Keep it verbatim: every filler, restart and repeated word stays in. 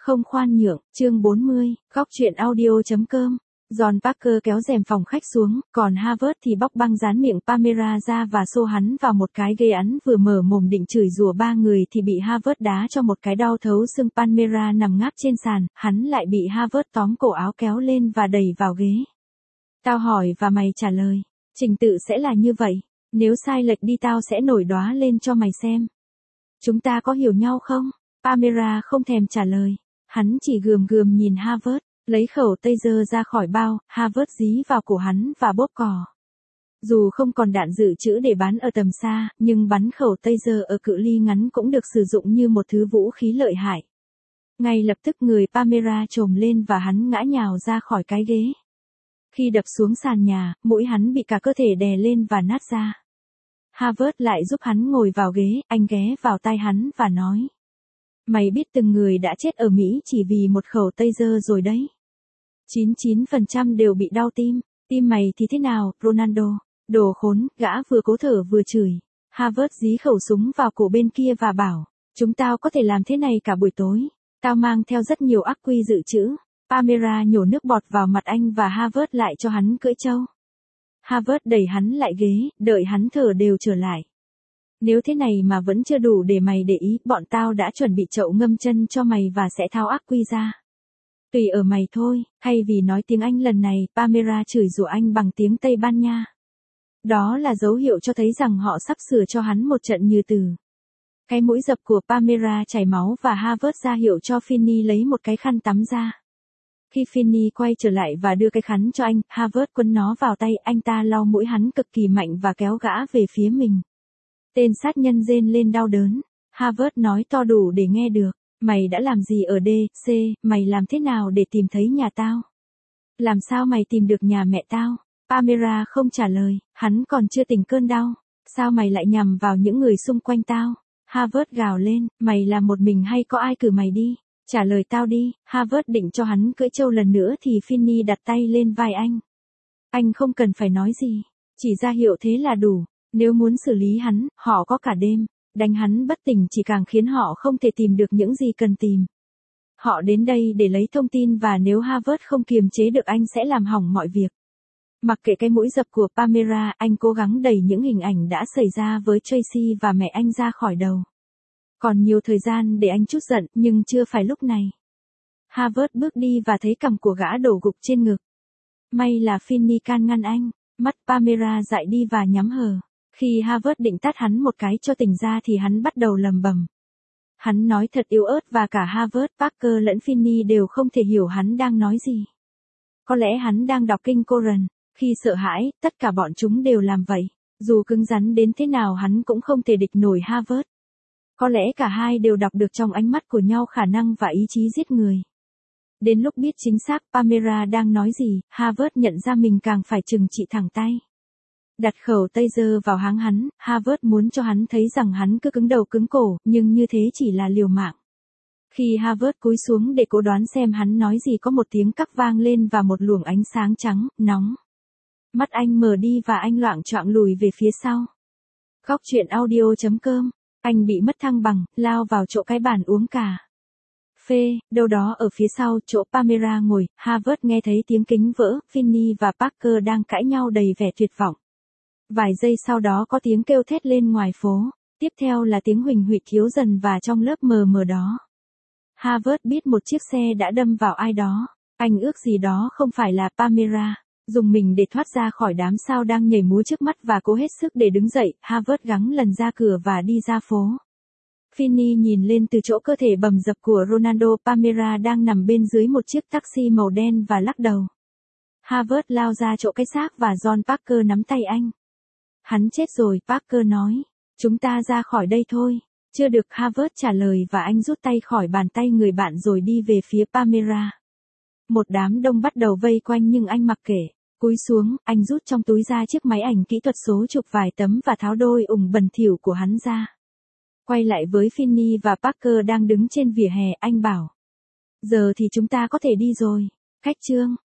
Không khoan nhượng, chương bốn mươi, góc truyện audio.com. John Parker kéo rèm phòng khách xuống, còn Harvard thì bóc băng dán miệng Pamela ra và xô hắn vào một cái ghế án, vừa mở mồm định chửi rủa ba người thì bị Harvard đá cho một cái đau thấu xương. Pamela nằm ngáp trên sàn, hắn lại bị Harvard tóm cổ áo kéo lên và đẩy vào ghế. Tao hỏi và mày trả lời. Trình tự sẽ là như vậy. Nếu sai lệch đi tao sẽ nổi đoá lên cho mày xem. Chúng ta có hiểu nhau không? Pamela không thèm trả lời. Hắn chỉ gườm gườm nhìn Harvard, lấy khẩu taser ra khỏi bao, Harvard dí vào cổ hắn và bóp cò. Dù không còn đạn dự trữ để bắn ở tầm xa, nhưng bắn khẩu taser ở cự ly ngắn cũng được sử dụng như một thứ vũ khí lợi hại. Ngay lập tức người Pamela trồm lên và hắn ngã nhào ra khỏi cái ghế. Khi đập xuống sàn nhà, mũi hắn bị cả cơ thể đè lên và nát ra. Harvard lại giúp hắn ngồi vào ghế, anh ghé vào tai hắn và nói. Mày biết từng người đã chết ở Mỹ chỉ vì một khẩu taser rồi đấy. chín mươi chín phần trăm đều bị đau tim. Tim mày thì thế nào, Ronaldo? Đồ khốn, gã vừa cố thở vừa chửi. Harvard dí khẩu súng vào cổ bên kia và bảo. Chúng tao có thể làm thế này cả buổi tối. Tao mang theo rất nhiều ắc quy dự trữ. Pamela nhổ nước bọt vào mặt anh và Harvard lại cho hắn cưỡi trâu. Harvard đẩy hắn lại ghế, đợi hắn thở đều trở lại. Nếu thế này mà vẫn chưa đủ để mày để ý, bọn tao đã chuẩn bị chậu ngâm chân cho mày và sẽ tháo ắc quy ra. Tùy ở mày thôi. Thay vì nói tiếng Anh lần này, Pamela chửi rủa anh bằng tiếng Tây Ban Nha. Đó là dấu hiệu cho thấy rằng họ sắp sửa cho hắn một trận như từ. Cái mũi dập của Pamela chảy máu và Harvard ra hiệu cho Finney lấy một cái khăn tắm ra. Khi Finney quay trở lại và đưa cái khăn cho anh, Harvard quấn nó vào tay, anh ta lau mũi hắn cực kỳ mạnh và kéo gã về phía mình. Tên sát nhân rên lên đau đớn. Harvard nói to đủ để nghe được. Mày đã làm gì ở D, C, mày làm thế nào để tìm thấy nhà tao? Làm sao mày tìm được nhà mẹ tao? Pamela không trả lời, hắn còn chưa tỉnh cơn đau. Sao mày lại nhằm vào những người xung quanh tao? Harvard gào lên, mày làm một mình hay có ai cử mày đi? Trả lời tao đi. Harvard định cho hắn cưỡi trâu lần nữa thì Finney đặt tay lên vai anh. Anh không cần phải nói gì, chỉ ra hiệu thế là đủ. Nếu muốn xử lý hắn, họ có cả đêm. Đánh hắn bất tỉnh chỉ càng khiến họ không thể tìm được những gì cần tìm. Họ đến đây để lấy thông tin và nếu Harvard không kiềm chế được anh sẽ làm hỏng mọi việc. Mặc kệ cái mũi dập của Pamela, anh cố gắng đẩy những hình ảnh đã xảy ra với Tracy và mẹ anh ra khỏi đầu. Còn nhiều thời gian để anh trút giận, nhưng chưa phải lúc này. Harvard bước đi và thấy cằm của gã đổ gục trên ngực. May là Finney can ngăn anh. Mắt Pamela dại đi và nhắm hờ. Khi Harvard định tát hắn một cái cho tỉnh ra thì hắn bắt đầu lầm bầm. Hắn nói thật yếu ớt và cả Harvard, Parker lẫn Finney đều không thể hiểu hắn đang nói gì. Có lẽ hắn đang đọc kinh Koran. Khi sợ hãi, tất cả bọn chúng đều làm vậy. Dù cứng rắn đến thế nào hắn cũng không thể địch nổi Harvard. Có lẽ cả hai đều đọc được trong ánh mắt của nhau khả năng và ý chí giết người. Đến lúc biết chính xác Pamela đang nói gì, Harvard nhận ra mình càng phải trừng trị thẳng tay. Đặt khẩu taser vào háng hắn, Harvard muốn cho hắn thấy rằng hắn cứ cứng đầu cứng cổ, nhưng như thế chỉ là liều mạng. Khi Harvard cúi xuống để cố đoán xem hắn nói gì có một tiếng cắc vang lên và một luồng ánh sáng trắng, nóng. Mắt anh mở đi và anh loạng choạng lùi về phía sau. Góc truyện audio.com. Anh bị mất thăng bằng, lao vào chỗ cái bàn uống cà phê, đâu đó ở phía sau chỗ Pamela ngồi. Harvard nghe thấy tiếng kính vỡ, Finney và Parker đang cãi nhau đầy vẻ tuyệt vọng. Vài giây sau đó có tiếng kêu thét lên ngoài phố, tiếp theo là tiếng huỳnh huỵch thiếu dần và trong lớp mờ mờ đó. Harvard biết một chiếc xe đã đâm vào ai đó, anh ước gì đó không phải là Pamela. Dùng mình để thoát ra khỏi đám sao đang nhảy múa trước mắt và cố hết sức để đứng dậy, Harvard gắng lần ra cửa và đi ra phố. Finney nhìn lên từ chỗ cơ thể bầm dập của Ronaldo. Pamela đang nằm bên dưới một chiếc taxi màu đen và lắc đầu. Harvard lao ra chỗ cái xác và John Parker nắm tay anh. Hắn chết rồi, Parker nói. Chúng ta ra khỏi đây thôi. Chưa được, Harvard trả lời và anh rút tay khỏi bàn tay người bạn rồi đi về phía Pamela. Một đám đông bắt đầu vây quanh nhưng anh mặc kệ. Cúi xuống, anh rút trong túi ra chiếc máy ảnh kỹ thuật số chụp vài tấm và tháo đôi ủng bẩn thỉu của hắn ra. Quay lại với Finney và Parker đang đứng trên vỉa hè, anh bảo. Giờ thì chúng ta có thể đi rồi. Khách trương,